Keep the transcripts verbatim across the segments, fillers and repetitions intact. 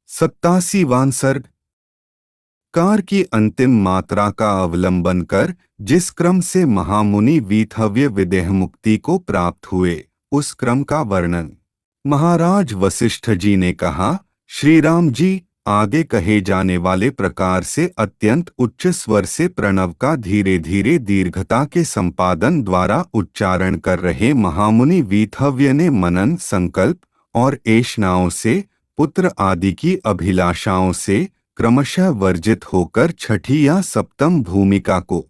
सत्तासीवां सर्ग। कार की अंतिम मात्रा का अवलंबन कर जिस क्रम से महामुनि वीतहव्य विदेह मुक्ति को प्राप्त हुए, उस क्रम का वर्णन। महाराज वशिष्ठ जी ने कहा, श्री राम जी, आगे कहे जाने वाले प्रकार से अत्यंत उच्च स्वर से प्रणव का धीरे धीरे दीर्घता के संपादन द्वारा उच्चारण कर रहे महामुनि वीतहव्य ने मनन, संकल्प और ऐषणाओं से, पुत्र आदि की अभिलाषाओं से क्रमशः वर्जित होकर छठी या सप्तम भूमिका को,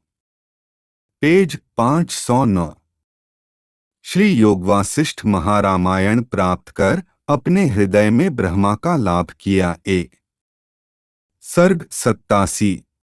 पेज पाँच सौ नौ, श्री योगवासिष्ठ महारामायण प्राप्त कर अपने हृदय में ब्रह्मा का लाभ किया। एक सर्ग सत्तासी।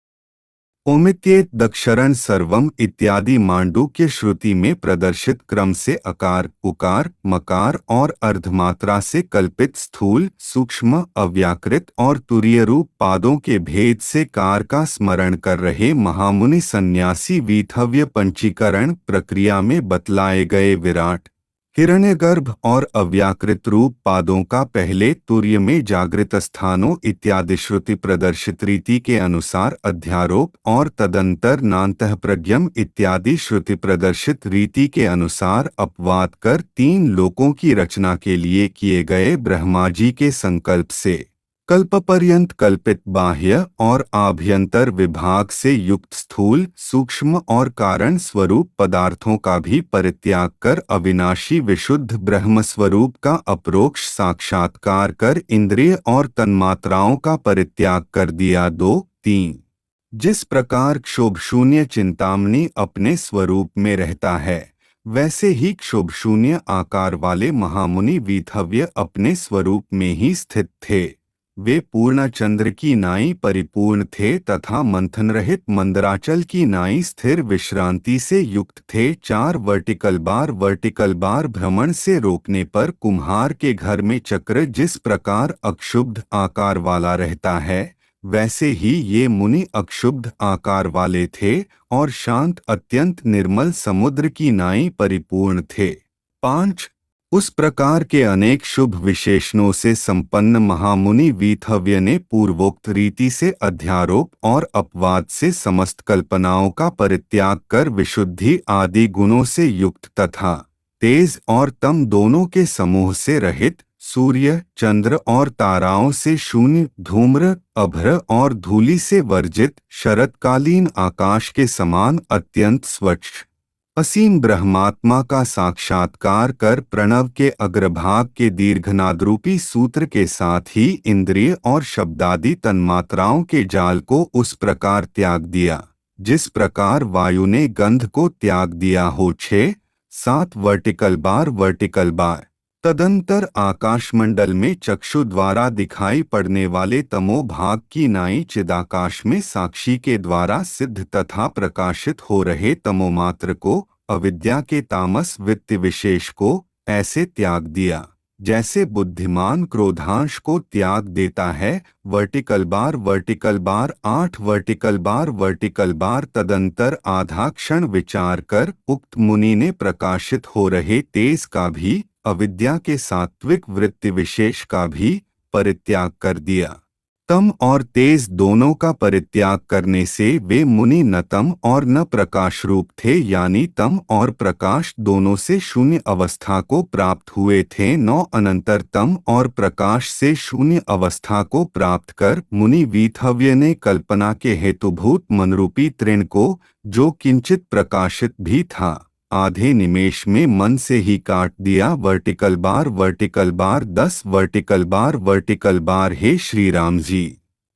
ओमित्येत दक्षरण सर्वम इत्यादि मांडूक्य श्रुति में प्रदर्शित क्रम से अकार, उकार, मकार और अर्धमात्रा से कल्पित स्थूल, सूक्ष्म, अव्याकृत और तुरीय रूप पादों के भेद से कार का स्मरण कर रहे महामुनि सन्यासी वीतहव्य पंचीकरण प्रक्रिया में बतलाए गए विराट, हिरण्यगर्भ और अव्याकृत रूप पादों का पहले तुर्य में जागृत स्थानों इत्यादि श्रुति प्रदर्शित रीति के अनुसार अध्यारोप और तदंतर नान्तःप्रज्ञम इत्यादि श्रुति प्रदर्शित रीति के अनुसार अपवाद कर तीन लोकों की रचना के लिए किए गए ब्रह्मा जी के संकल्प से कल्पपर्यंत कल्पित बाह्य और आभ्यंतर विभाग से युक्त स्थूल, सूक्ष्म और कारण स्वरूप पदार्थों का भी परित्याग कर अविनाशी विशुद्ध ब्रह्म स्वरूप का अपरोक्ष साक्षात्कार कर इंद्रिय और तन्मात्राओं का परित्याग कर दिया। दो तीन जिस प्रकार क्षोभ शून्य चिंतामणि अपने स्वरूप में रहता है, वैसे ही क्षोभ शून्य आकार वाले महामुनि वीतहव्य अपने स्वरूप में ही स्थित थे। वे पूर्ण चंद्र की नाई परिपूर्ण थे तथा मंथन रहित मंदराचल की नाई स्थिर विश्रांति से युक्त थे। चार वर्टिकल बार वर्टिकल बार भ्रमण से रोकने पर कुम्हार के घर में चक्र जिस प्रकार अक्षुब्ध आकार वाला रहता है, वैसे ही ये मुनि अक्षुब्ध आकार वाले थे और शांत अत्यंत निर्मल समुद्र की नाई परिपूर्ण थे। पांच उस प्रकार के अनेक शुभ विशेषणों से संपन्न महामुनि वीतहव्य ने पूर्वोक्त रीति से अध्यारोप और अपवाद से समस्त कल्पनाओं का परित्याग कर विशुद्धि आदि गुणों से युक्त तथा तेज और तम दोनों के समूह से रहित, सूर्य, चंद्र और ताराओं से शून्य, धूम्र, अभ्र और धूलि से वर्जित, शरतकालीन आकाश के समान अत्यंत स्वच्छ असीम ब्रह्मात्मा का साक्षात्कार कर प्रणव के अग्रभाग के दीर्घनादरूपी सूत्र के साथ ही इंद्रिय और शब्दादि तन्मात्राओं के जाल को उस प्रकार त्याग दिया जिस प्रकार वायु ने गंध को त्याग दिया हो। छः सात वर्टिकल बार वर्टिकल बार तदंतर आकाशमंडल में चक्षु द्वारा दिखाई पड़ने वाले तमो भाग की नाई चिदाकाश में साक्षी के द्वारा सिद्ध तथा प्रकाशित हो रहे तमोमात्र को, अविद्या के तामस वृत्ति विशेष को ऐसे त्याग दिया जैसे बुद्धिमान क्रोधांश को त्याग देता है। वर्टिकल बार वर्टिकल बार आठ वर्टिकल बार वर्टिकल बार तदंतर आधा क्षण विचार कर उक्त मुनि ने प्रकाशित हो रहे तेज का भी, अविद्या के सात्विक वृत्ति विशेष का भी परित्याग कर दिया। तम और तेज दोनों का परित्याग करने से वे मुनि न तम और न प्रकाश रूप थे, यानी तम और प्रकाश दोनों से शून्य अवस्था को प्राप्त हुए थे। नौ अनंतर तम और प्रकाश से शून्य अवस्था को प्राप्त कर मुनि वीतहव्य ने कल्पना के हेतुभूत मनरूपी तृण को, जो किंचित प्रकाशित भी था, आधे निमेष में मन से ही काट दिया। वर्टिकल बार वर्टिकल बार दस वर्टिकल बार वर्टिकल बार हे श्री राम जी,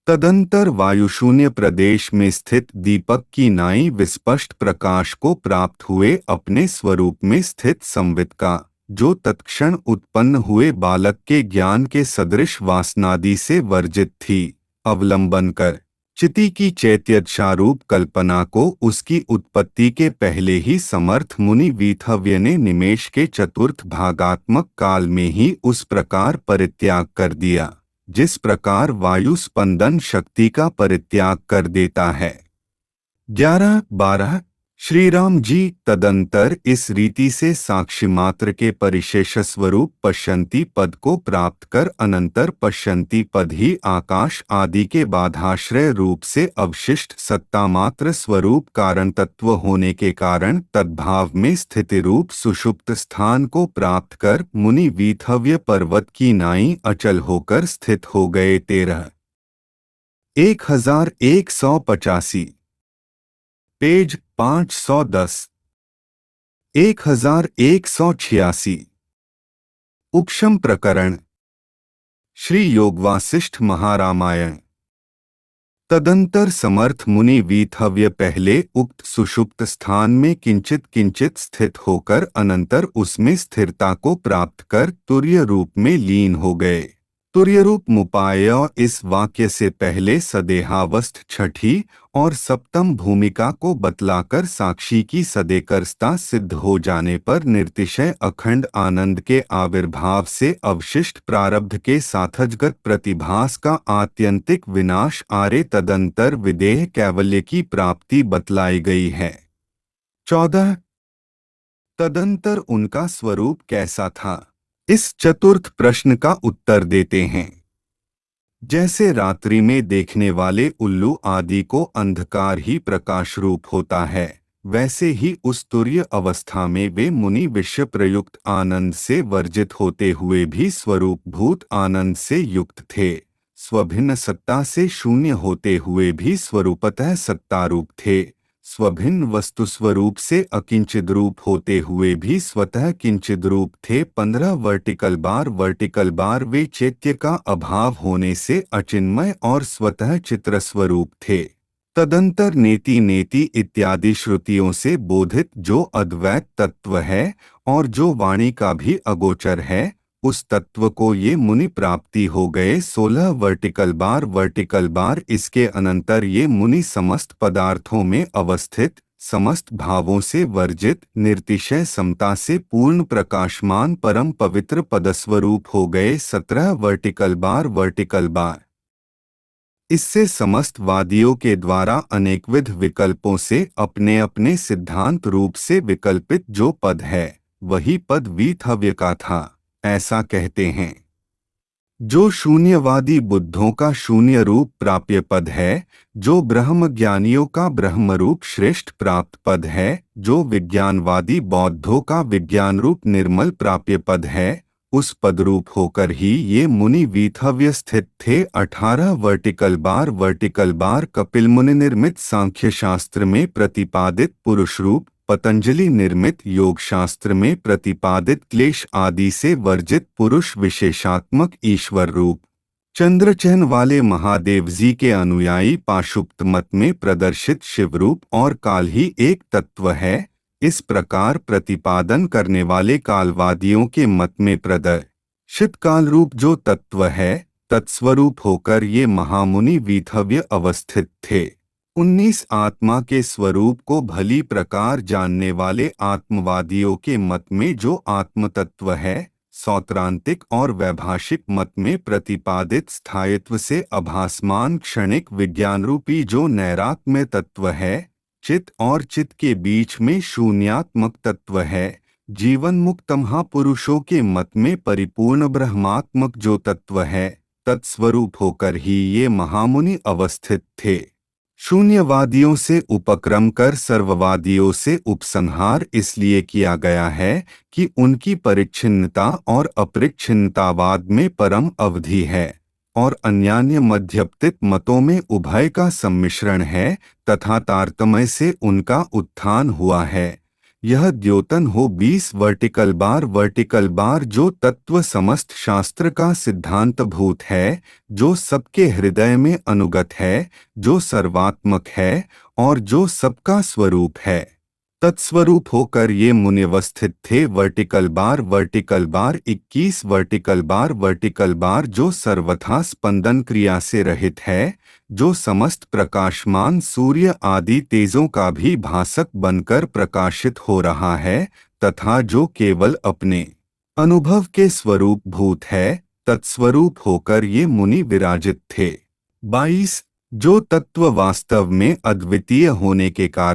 तदंतर वायुशून्य प्रदेश में स्थित दीपक की नाई विस्पष्ट प्रकाश को प्राप्त हुए अपने स्वरूप में स्थित संवित का, जो तत्क्षण उत्पन्न हुए बालक के ज्ञान के सदृश वासनादि से वर्जित थी, अवलंबन कर चिति की चैत्यदशारूप कल्पना को उसकी उत्पत्ति के पहले ही समर्थ मुनि वीतहव्य ने निमेष के चतुर्थ भागात्मक काल में ही उस प्रकार परित्याग कर दिया जिस प्रकार वायु स्पंदन शक्ति का परित्याग कर देता है। ग्यारह बारह श्री राम जी तदंतर इस रीति से साक्षी मात्र के परिशेष स्वरूप पश्यंती पद को प्राप्त कर अनंतर पश्यंती पद ही आकाश आदि के बाधाश्रय रूप से अवशिष्ट सत्ता मात्र स्वरूप कारण तत्व होने के कारण तद्भाव में स्थिति रूप सुषुप्त स्थान को प्राप्त कर मुनि वीथव्य पर्वत की नाई अचल होकर स्थित हो गए। तेरह एक हजार एक सौ पचासी पेज पाँच सौ दस एक हजार एक सौ छियासी उपशम प्रकरण श्री योग वासिष्ठ महारामायण। तदंतर समर्थ मुनि वीथव्य पहले उक्त सुषुप्त स्थान में किंचित किंचित स्थित होकर अनंतर उसमें स्थिरता को प्राप्त कर तुर्य रूप में लीन हो गए। तुर्य रूप मुपाय इस वाक्य से पहले सदेहावस्थ छठी और सप्तम भूमिका को बतलाकर साक्षी की सदेकरस्ता सिद्ध हो जाने पर निर्तिशय अखंड आनंद के आविर्भाव से अवशिष्ट प्रारब्ध के साथजगत प्रतिभास का आत्यंतिक विनाश आरे तदंतर विदेह कैवल्य की प्राप्ति बतलाई गई है। चौदह तदंतर उनका स्वरूप कैसा था, इस चतुर्थ प्रश्न का उत्तर देते हैं। जैसे रात्रि में देखने वाले उल्लू आदि को अंधकार ही प्रकाश रूप होता है, वैसे ही उस तुर्य अवस्था में वे मुनि विषय प्रयुक्त आनंद से वर्जित होते हुए भी स्वरूप भूत आनंद से युक्त थे। स्वभिन्न सत्ता से शून्य होते हुए भी स्वरूपतः सत्तारूप थे। स्वभिन्न वस्तु स्वरूप से अकिंचित रूप होते हुए भी स्वतः किंचित रूप थे। पंद्रह वर्टिकल बार वर्टिकल बार वे चैत्य का अभाव होने से अचिन्मय और स्वतः चित्र स्वरूप थे। तदंतर नेति नेति इत्यादि श्रुतियों से बोधित जो अद्वैत तत्व है और जो वाणी का भी अगोचर है, उस तत्व को ये मुनि प्राप्ति हो गए। सोलह वर्टिकल बार वर्टिकल बार इसके अनंतर ये मुनि समस्त पदार्थों में अवस्थित, समस्त भावों से वर्जित, निर्तिशय समता से पूर्ण प्रकाशमान परम पवित्र पदस्वरूप हो गए। सत्रह वर्टिकल बार वर्टिकल बार इससे समस्त वादियों के द्वारा अनेकविध विकल्पों से अपने अपने सिद्धांत रूप से विकल्पित जो पद है, वही पद वीथव्य का था, ऐसा कहते हैं। जो शून्यवादी बुद्धों का शून्य रूप प्राप्य पद है, जो ब्रह्म ज्ञानियों का ब्रह्म रूप श्रेष्ठ प्राप्त पद है, जो विज्ञानवादी बौद्धों का विज्ञान रूप निर्मल प्राप्य पद है, उस पदरूप होकर ही ये मुनि वीथव्य स्थित थे। अठारह vertical bar vertical bar Kapil मुनि निर्मित सांख्य शास्त्र में प्रतिपादित पुरुष रूप, पतंजलि निर्मित योग शास्त्र में प्रतिपादित क्लेश आदि से वर्जित पुरुष विशेषात्मक ईश्वर रूप, चंद्रचहन वाले महादेव जी के अनुयायी पाशुपत मत में प्रदर्शित शिवरूप और काल ही एक तत्व है, इस प्रकार प्रतिपादन करने वाले कालवादियों के मत में प्रदर्शित काल रूप जो तत्व है, तत्स्वरूप होकर ये महामुनि वीथव्य अवस्थित थे। उन्नीस आत्मा के स्वरूप को भली प्रकार जानने वाले आत्मवादियों के मत में जो आत्मतत्व है, सौत्रांतिक और वैभाषिक मत में प्रतिपादित स्थायित्व से अभासमान क्षणिक विज्ञान रूपी जो नैरात्म्य तत्व है, चित और चित के बीच में शून्यात्मक तत्व है, जीवन मुक्त महापुरुषों के मत में परिपूर्ण ब्रह्मात्मक जो तत्व है, तत्स्वरूप होकर ही ये महामुनि अवस्थित थे। शून्यवादियों से उपक्रम कर सर्ववादियों से उपसंहार इसलिए किया गया है कि उनकी परिच्छिन्नता और अपरिच्छिन्नतावाद में परम अवधि है और अन्यान्य मध्यपतित मतों में उभय का सम्मिश्रण है तथा तारतम्य से उनका उत्थान हुआ है। यह द्योतन हो बीस वर्टिकल बार वर्टिकल बार जो तत्व समस्त शास्त्र का सिद्धांत भूत है, जो सबके हृदय में अनुगत है, जो सर्वात्मक है और जो सबका स्वरूप है, तत्स्वरूप होकर ये मुनि अवस्थित थे। वर्टिकल बार वर्टिकल बार इक्कीस वर्टिकल बार वर्टिकल बार जो सर्वथा स्पंदन क्रिया से रहित है, जो समस्त प्रकाशमान सूर्य आदि तेजों का भी भासक बनकर प्रकाशित हो रहा है तथा जो केवल अपने अनुभव के स्वरूप भूत है, तत्स्वरूप होकर ये मुनि विराजित थे। बाईस जो तत्व वास्तव में अद्वितीय होने के कारण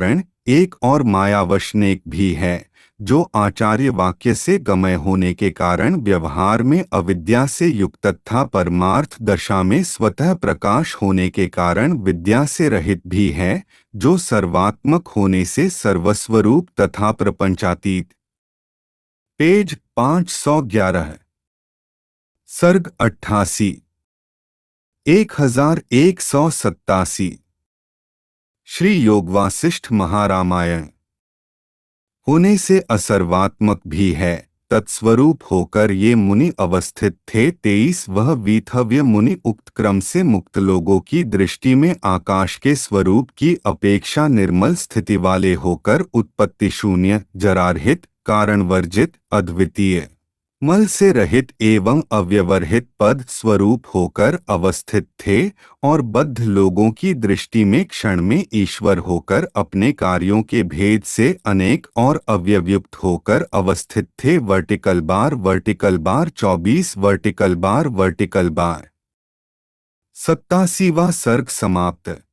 एक और मायावशनेक भी है, जो आचार्य वाक्य से गमय होने के कारण व्यवहार में अविद्या से युक्त तथा परमार्थ दशा में स्वतः प्रकाश होने के कारण विद्या से रहित भी है, जो सर्वात्मक होने से सर्वस्वरूप तथा प्रपंचातीत। पेज पाँच सौ ग्यारह। सर्ग अट्ठासी। एक हजार एक सौ सत्तासी। श्री योगवासिष्ठ महारामायण। होने से असर्वात्मक भी है, तत्स्वरूप होकर ये मुनि अवस्थित थे। तेईस वह वीथव्य मुनि उक्त क्रम से मुक्त लोगों की दृष्टि में आकाश के स्वरूप की अपेक्षा निर्मल स्थिति वाले होकर उत्पत्ति शून्य, जरारहित, कारण वर्जित, अद्वितीय, मल से रहित एवं अव्यवहित पद स्वरूप होकर अवस्थित थे, और बद्ध लोगों की दृष्टि में क्षण में ईश्वर होकर अपने कार्यों के भेद से अनेक और अव्यवयुक्त होकर अवस्थित थे। वर्टिकल बार वर्टिकल बार चौबीस वर्टिकल बार वर्टिकल बार। सत्तासीवां सर्ग समाप्त।